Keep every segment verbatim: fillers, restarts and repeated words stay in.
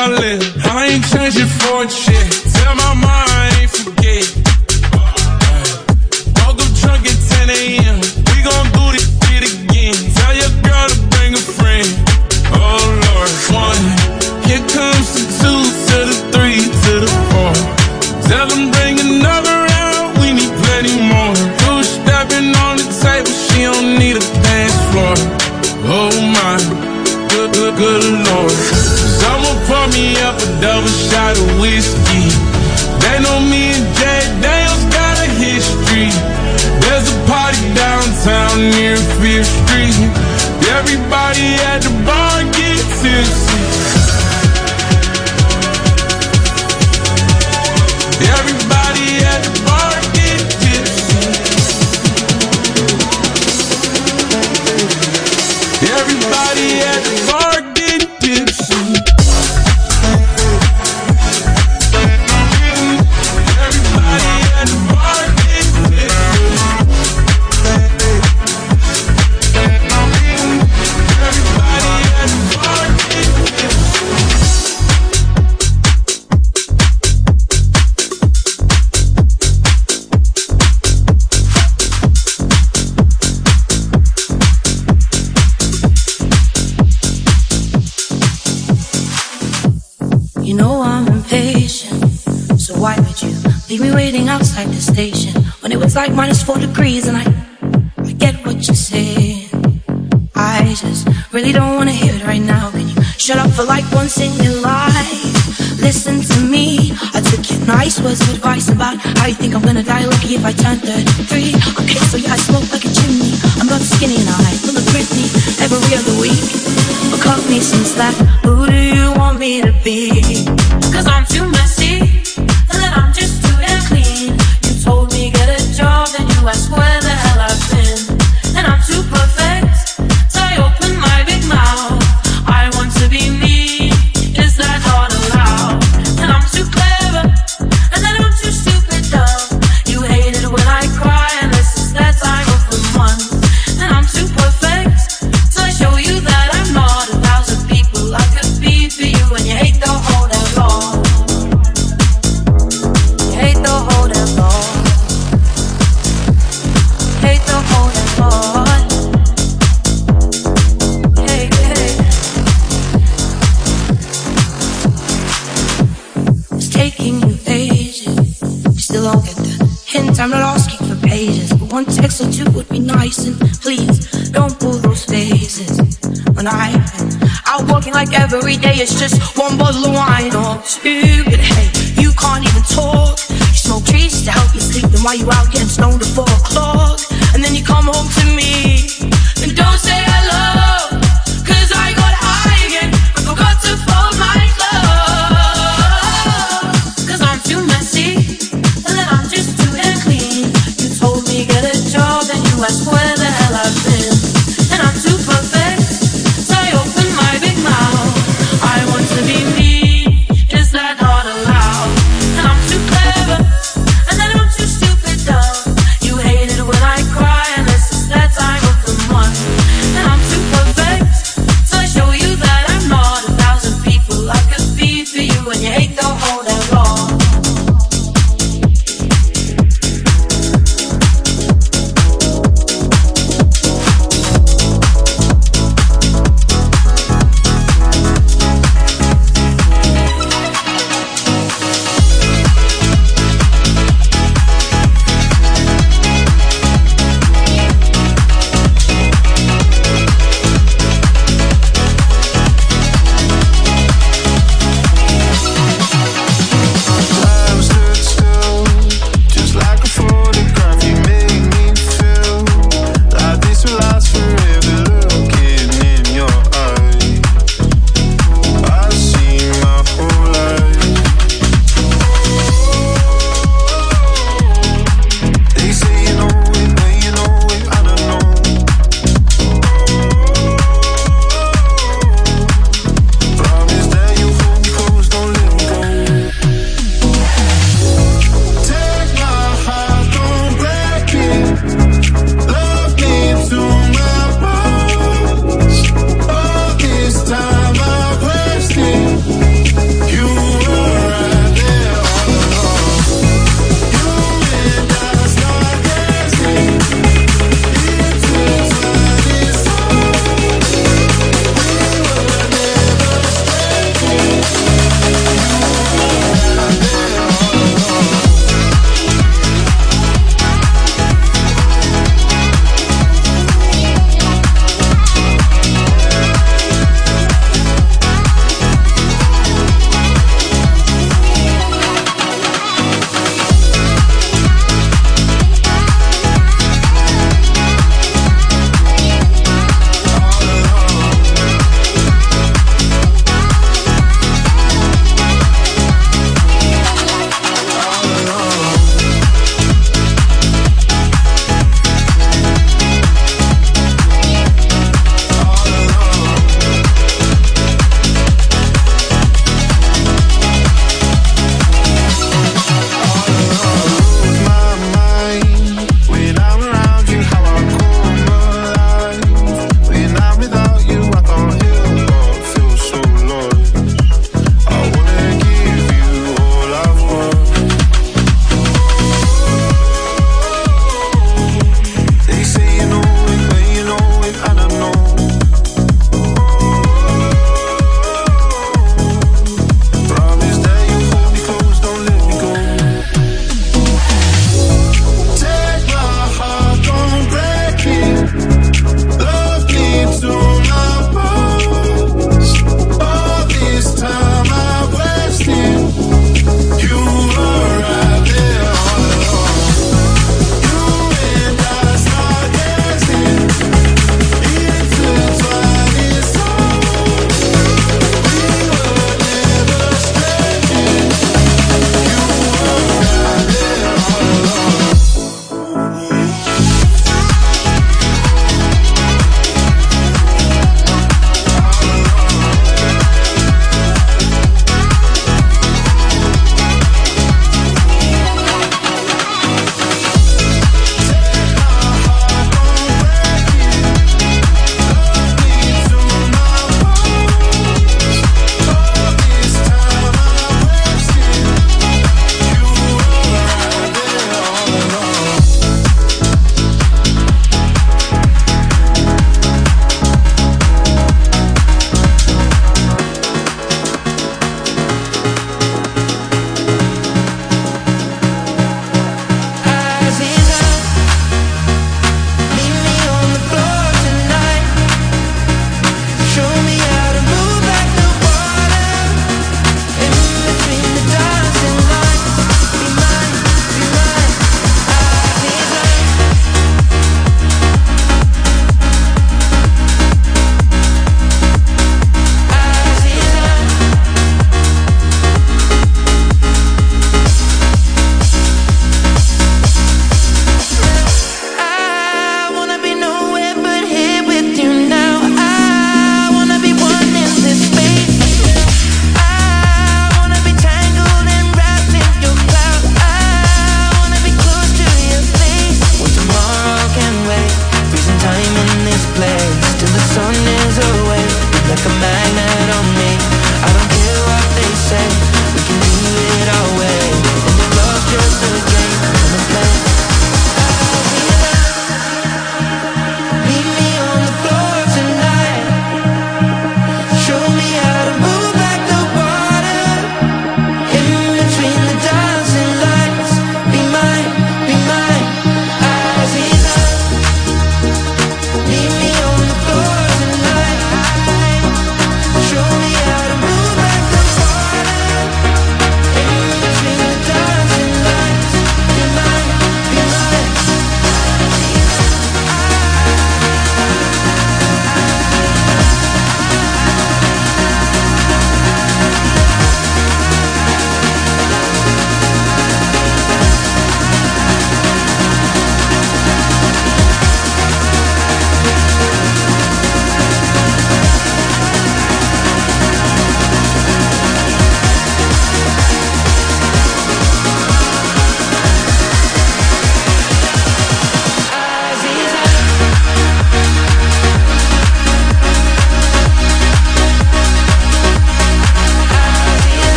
I live. I ain't changing for a shit. Tell my mom I ain't forget. Woke up drunk at ten a.m. We gon' do this shit again. Tell your girl to bring a friend. Oh Lord, one. Here comes the two to the three to the four. Tell them bring another round. We need plenty more. Two stepping on the table. She don't need a dance floor. Oh my, good, good, good Lord. Someone pour me up a double shot of whiskey. They know me and Jack Daniels got a history. There's a party downtown near Fifth Street. Everybody at the bar get tipsy. Everybody at the bar get tipsy. Everybody at the bar get tipsy. Everybody at the bar get tipsy. Everybody at the bar get tipsy. You know I'm impatient, so why would you leave me waiting outside the station when it was like minus four degrees? And I, I get what you're saying. I just really don't wanna hear it right now. Can you shut up for like once in your life? Listen to me. I took your nice words of advice about how you think I'm gonna die lucky if I turn thirty-three. Okay, so yeah, I smoke like a chimney. I'm not skinny and I full of Britney every other week. But cut me some slack. Who do you want me to be? Cause I'm too messy, and then I'm just too damn clean. You told me get a job, then you asked where the hell I've been. And I'm too perfect, so I open my big mouth. I want to be me, is that not allowed? And I'm too clever, and then I'm too stupid dumb. You hate it when I cry, and this is that time of the month. And I'm too perfect, so I show you that I'm not a thousand people I could be for you. And you hate the whole damn law. You hate the whole damn law. Hate the whole damn law. Hey, hey. It's taking you ages. You still don't get the hint. I'm not asking for pages, but one text or two would be nice. And please don't pull those faces when I've been out working like every day. It's just one bottle of wine or two. But hey, you can't even talk. You smoke trees to help you sleep. Then why you out getting stoned at four o'clock? And then you come home to me and don't say hello. Cause I got high again, I forgot to fold my clothes. Cause I'm too messy, and then I'm just too damn clean. You told me get a job, then you asked where the hell I've been. And I'm too perfect, so I open my big mouth. I want to be me, is that not allowed? And I'm too clever, and then I'm too stupid dumb. You hate it when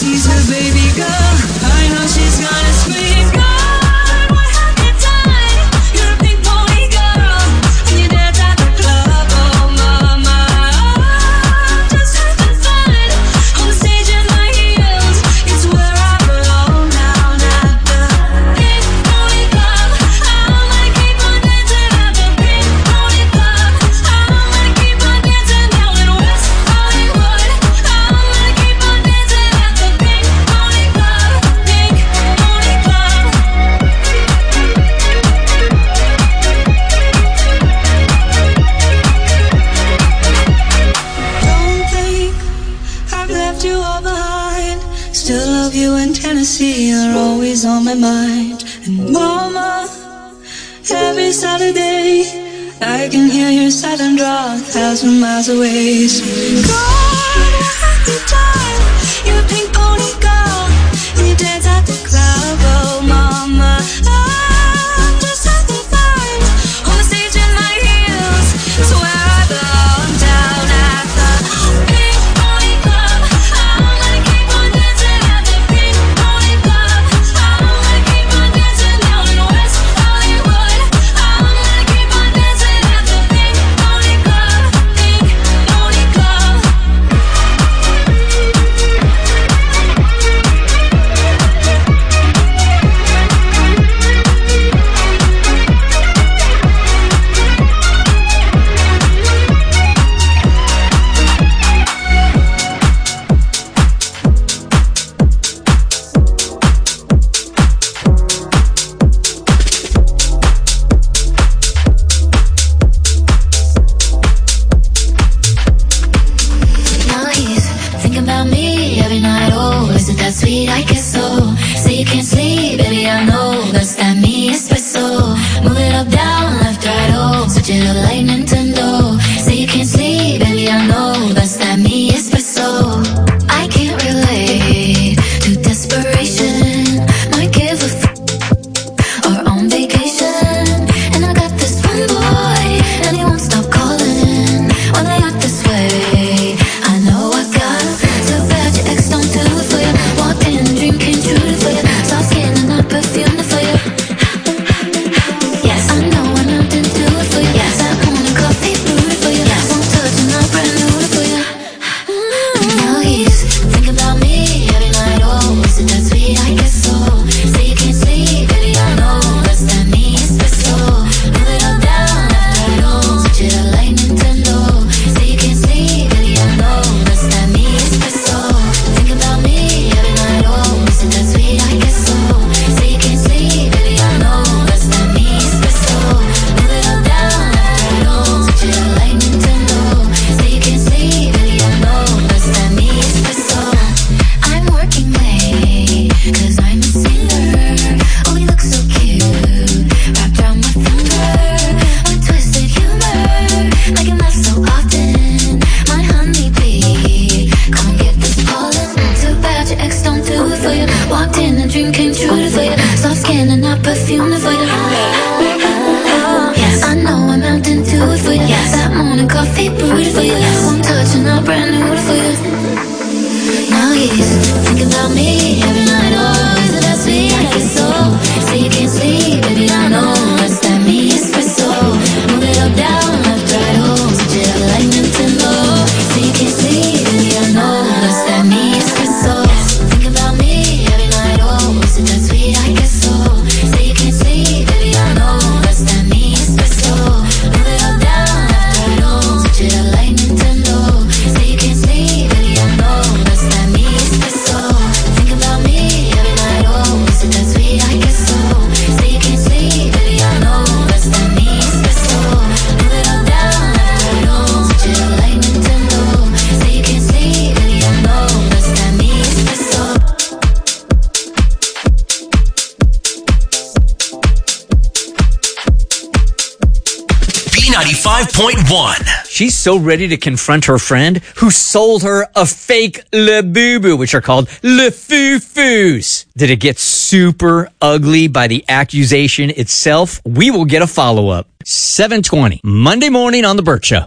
sees her baby girl, I know she's gonna scream, God, what have you done? You're a pink pony girl, and you dance at the club, oh mama. I'm just having fun, on the stage in my heels, it's where I belong down at the pink pony club. I'm gonna keep on dancing at the pink pony club. I'm gonna keep on dancing down in West Hollywood. I'm gonna keep on dancing at the pink pony club, pink pony club. Don't think I've left you all behind. Still love you in Tennessee, you're always on my mind. And mama, every Saturday I can hear your silent draw a thousand miles away. So God, what have you done? You're a pink pony girl, and you dance at the club, oh mama. I'm just having fun, on the stage in my heels, it's where I belong down at the pink pony club. I'm gonna keep on dancing at the pink pony club. I'm gonna keep on dancing down in West Hollywood. I'm gonna keep on dancing at the pink pony club, pink pony club. Now he's thinking about me every night. Oh, isn't that sweet? I guess so. Say you can't sleep, baby, I know. That's that me espresso. Move it up, down, left, right, oh. Switch it up like Nintendo. Say you can't sleep, baby, I know. That's that me espresso. I can't relate to desperation. Might give a f- or on vacation. And I got this one boy, and he won't stop calling when I act this way. I know I got too bad your ex don't do it for you. Walked in, a dream came true for you. Soft skin and I perfumed it for you. Yes, I know I nothing to do it for you. Yes, that morning coffee brewed it for you. Yes, one touch and I brand new it for you. Now he's thinking about me every night. Oh, isn't that sweet? I guess so. Say you can't sleep, baby, I know. That's that me espresso. Move it up, down, left, right, oh. Switch it up like Nintendo. Say you can't sleep, baby, I know. That's that me espresso. Think about me every night. Oh, isn't that sweet? I guess so. Say you can't sleep, baby, I know. That's that me espresso. Move it up, down, left, right, oh. Switch it up like Nintendo. Say you can't sleep, baby, I know. That's that me espresso. I'm working late, cause I'm a singer. Oh, you look so cute, wrapped around my finger. My twisted humor, like it laugh so often. My honeybee, come and get this pollen. Too bad your ex don't do it for you. Walked in, a dream came true for you. Soft skin and I perfumed it for you. Yes, I know I'm out and do it for you. Yes, that morning coffee brewed it for you. One touch and I brand new it for you. Now he's thinking about me every night. Oh, isn't that sweet? I guess so. Say you can't sleep, baby, I know. That's that me espresso. Move it up, down, left, right, oh. Switch it up like Nintendo. Say you can't sleep, baby, I know. That's that me espresso. Think about me every night. Oh, isn't that sweet? I guess so. Say you can't sleep, baby, I know. That's that me espresso. Move it up, down, left, right, oh. Switch it up like Nintendo. Say you can't sleep, baby, I know. That's that me espresso. Think about me every night. Oh, isn't that sweet? I guess so. Say you can't sleep, baby, I know. That's that me espresso. Move it up, down, left, right, oh. Switch it up like Nintendo. Say you can't sleep, baby, I know. That's that me espresso. B ninety-five point one. She's so ready to confront her friend who sold her a fake Le Boo Boo, which are called Le Foo Foos. Did it get super ugly by the accusation itself? We will get a follow-up. seven twenty, Monday morning on The Burt Show.